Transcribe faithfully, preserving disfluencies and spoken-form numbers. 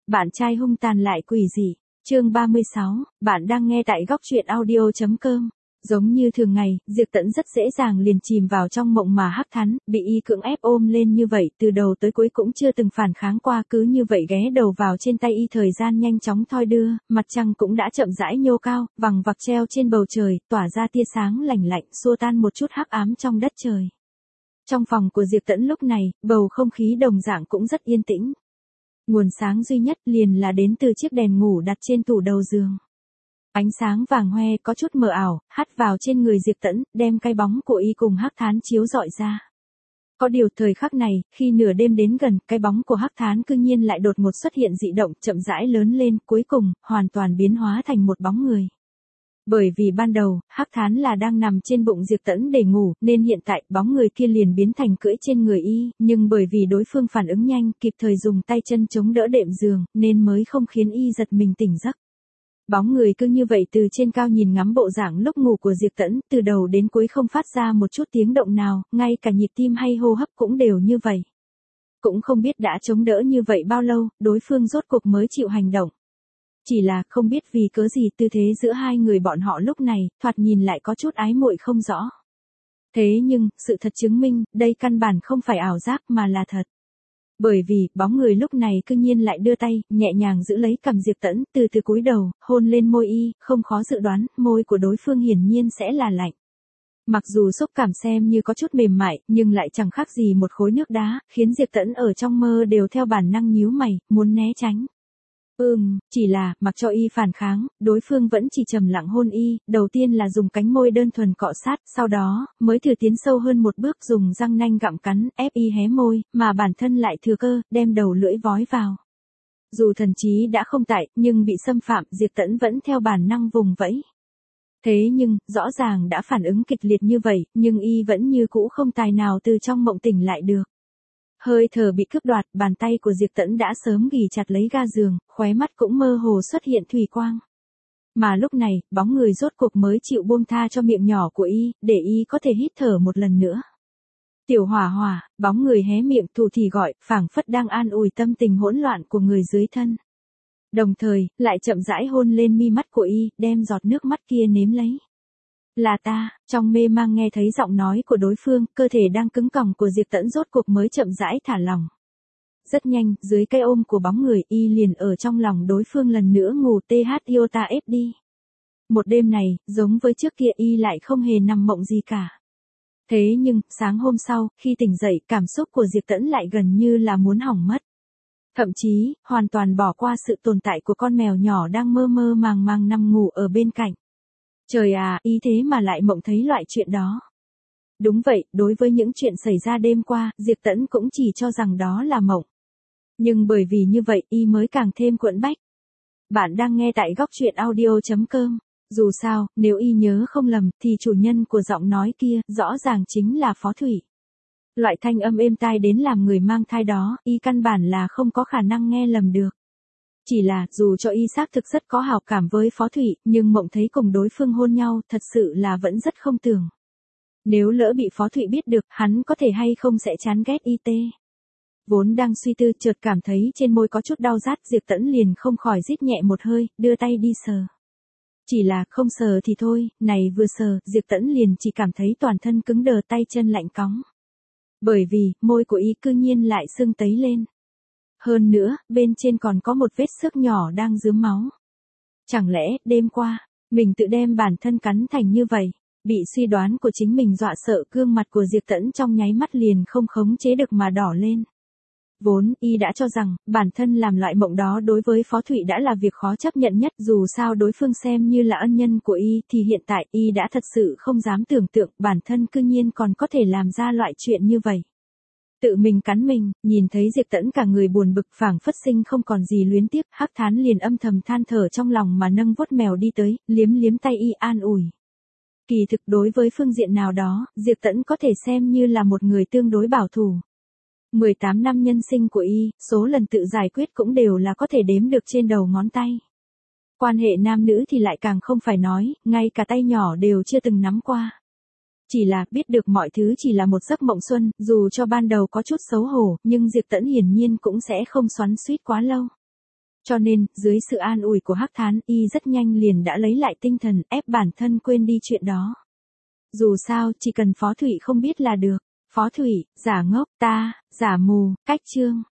Bạn trai hung tàn lại quỷ dị. Chương ba mươi sáu, bạn đang nghe tại góc truyện audio chấm com. Giống như thường ngày, Diệp Tẫn rất dễ dàng liền chìm vào trong mộng mà Hắc Thán, bị y cưỡng ép ôm lên như vậy, từ đầu tới cuối cũng chưa từng phản kháng qua, cứ như vậy ghé đầu vào trên tay y, thời gian nhanh chóng thoi đưa, mặt trăng cũng đã chậm rãi nhô cao, vằng vặc treo trên bầu trời, tỏa ra tia sáng lành lạnh, xua tan một chút hắc ám trong đất trời. Trong phòng của Diệp Tẫn lúc này, bầu không khí đồng dạng cũng rất yên tĩnh. Nguồn sáng duy nhất liền là đến từ chiếc đèn ngủ đặt trên tủ đầu giường. Ánh sáng vàng hoe có chút mờ ảo, hắt vào trên người Diệp Tẫn, đem cái bóng của y cùng Hắc Thán chiếu rọi ra. Có điều thời khắc này, khi nửa đêm đến gần, cái bóng của Hắc Thán cư nhiên lại đột ngột xuất hiện dị động, chậm rãi lớn lên, cuối cùng, hoàn toàn biến hóa thành một bóng người. Bởi vì ban đầu, Hắc Thán là đang nằm trên bụng Diệp Tẫn để ngủ, nên hiện tại, bóng người kia liền biến thành cưỡi trên người y, nhưng bởi vì đối phương phản ứng nhanh, kịp thời dùng tay chân chống đỡ đệm giường, nên mới không khiến y giật mình tỉnh giấc. Bóng người cứ như vậy từ trên cao nhìn ngắm bộ dạng lúc ngủ của Diệp Tẫn, từ đầu đến cuối không phát ra một chút tiếng động nào, ngay cả nhịp tim hay hô hấp cũng đều như vậy. Cũng không biết đã chống đỡ như vậy bao lâu, đối phương rốt cuộc mới chịu hành động. Chỉ là không biết vì cớ gì tư thế giữa hai người bọn họ lúc này, thoạt nhìn lại có chút ái muội không rõ. Thế nhưng, sự thật chứng minh, đây căn bản không phải ảo giác mà là thật. Bởi vì, bóng người lúc này cư nhiên lại đưa tay, nhẹ nhàng giữ lấy cằm Diệp Tẫn, từ từ cúi đầu, hôn lên môi y, không khó dự đoán, môi của đối phương hiển nhiên sẽ là lạnh. Mặc dù xúc cảm xem như có chút mềm mại, nhưng lại chẳng khác gì một khối nước đá, khiến Diệp Tẫn ở trong mơ đều theo bản năng nhíu mày, muốn né tránh. Ừm, chỉ là, mặc cho y phản kháng, đối phương vẫn chỉ trầm lặng hôn y, đầu tiên là dùng cánh môi đơn thuần cọ sát, sau đó, mới thử tiến sâu hơn một bước dùng răng nanh gặm cắn, ép y hé môi, mà bản thân lại thừa cơ, đem đầu lưỡi vói vào. Dù thần trí đã không tại, nhưng bị xâm phạm, Diệp Tẫn vẫn theo bản năng vùng vẫy. Thế nhưng, rõ ràng đã phản ứng kịch liệt như vậy, nhưng y vẫn như cũ không tài nào từ trong mộng tỉnh lại được. Hơi thở bị cướp đoạt, bàn tay của Diệp Tẫn đã sớm ghì chặt lấy ga giường, khóe mắt cũng mơ hồ xuất hiện thủy quang. Mà lúc này, bóng người rốt cuộc mới chịu buông tha cho miệng nhỏ của y, để y có thể hít thở một lần nữa. Tiểu Hỏa Hỏa, bóng người hé miệng thủ thỉ gọi, phảng phất đang an ủi tâm tình hỗn loạn của người dưới thân. Đồng thời, lại chậm rãi hôn lên mi mắt của y, đem giọt nước mắt kia nếm lấy. Là ta, trong mê mang nghe thấy giọng nói của đối phương, cơ thể đang cứng còng của Diệp Tẫn rốt cuộc mới chậm rãi thả lỏng. Rất nhanh, dưới cái ôm của bóng người y liền ở trong lòng đối phương lần nữa ngủ tê hát iota ép đi. Một đêm này, giống với trước kia y lại không hề nằm mộng gì cả. Thế nhưng, sáng hôm sau, khi tỉnh dậy, cảm xúc của Diệp Tẫn lại gần như là muốn hỏng mất. Thậm chí, hoàn toàn bỏ qua sự tồn tại của con mèo nhỏ đang mơ mơ màng màng nằm ngủ ở bên cạnh. Trời à, y thế mà lại mộng thấy loại chuyện đó. Đúng vậy, đối với những chuyện xảy ra đêm qua, Diệp Tẫn cũng chỉ cho rằng đó là mộng. Nhưng bởi vì như vậy, y mới càng thêm cuộn bách. Bạn đang nghe tại góc truyện audio chấm com. Dù sao, nếu y nhớ không lầm, thì chủ nhân của giọng nói kia, rõ ràng chính là Phó Thủy. Loại thanh âm êm tai đến làm người mang thai đó, y căn bản là không có khả năng nghe lầm được. Chỉ là, dù cho y xác thực rất có hào cảm với Phó Thủy, nhưng mộng thấy cùng đối phương hôn nhau, thật sự là vẫn rất không tưởng. Nếu lỡ bị Phó Thủy biết được, hắn có thể hay không sẽ chán ghét y tê. Vốn đang suy tư, chợt cảm thấy trên môi có chút đau rát, Diệp Tẫn liền không khỏi rít nhẹ một hơi, đưa tay đi sờ. Chỉ là, không sờ thì thôi, này vừa sờ, Diệp Tẫn liền chỉ cảm thấy toàn thân cứng đờ, tay chân lạnh cóng. Bởi vì, môi của y cư nhiên lại sưng tấy lên. Hơn nữa, bên trên còn có một vết xước nhỏ đang rướm máu. Chẳng lẽ, đêm qua, mình tự đem bản thân cắn thành như vậy, bị suy đoán của chính mình dọa sợ, gương mặt của Diệp Tẫn trong nháy mắt liền không khống chế được mà đỏ lên. Vốn, y đã cho rằng, bản thân làm loại mộng đó đối với Phó Thủy đã là việc khó chấp nhận nhất, dù sao đối phương xem như là ân nhân của y, thì hiện tại y đã thật sự không dám tưởng tượng bản thân cư nhiên còn có thể làm ra loại chuyện như vậy. Tự mình cắn mình, nhìn thấy Diệp Tẫn cả người buồn bực, phảng phất sinh không còn gì luyến tiếc, Hắc Thán liền âm thầm than thở trong lòng mà nâng vuốt mèo đi tới, liếm liếm tay y an ủi. Kỳ thực đối với phương diện nào đó, Diệp Tẫn có thể xem như là một người tương đối bảo thủ. mười tám năm nhân sinh của y, số lần tự giải quyết cũng đều là có thể đếm được trên đầu ngón tay. Quan hệ nam nữ thì lại càng không phải nói, ngay cả tay nhỏ đều chưa từng nắm qua. Chỉ là, biết được mọi thứ chỉ là một giấc mộng xuân, dù cho ban đầu có chút xấu hổ, nhưng Diệp Tẫn hiển nhiên cũng sẽ không xoắn xuýt quá lâu. Cho nên, dưới sự an ủi của Hắc Thán, y rất nhanh liền đã lấy lại tinh thần, ép bản thân quên đi chuyện đó. Dù sao, chỉ cần Phó Thụy không biết là được. Phó Thụy, giả ngốc, ta, giả mù, cách chương.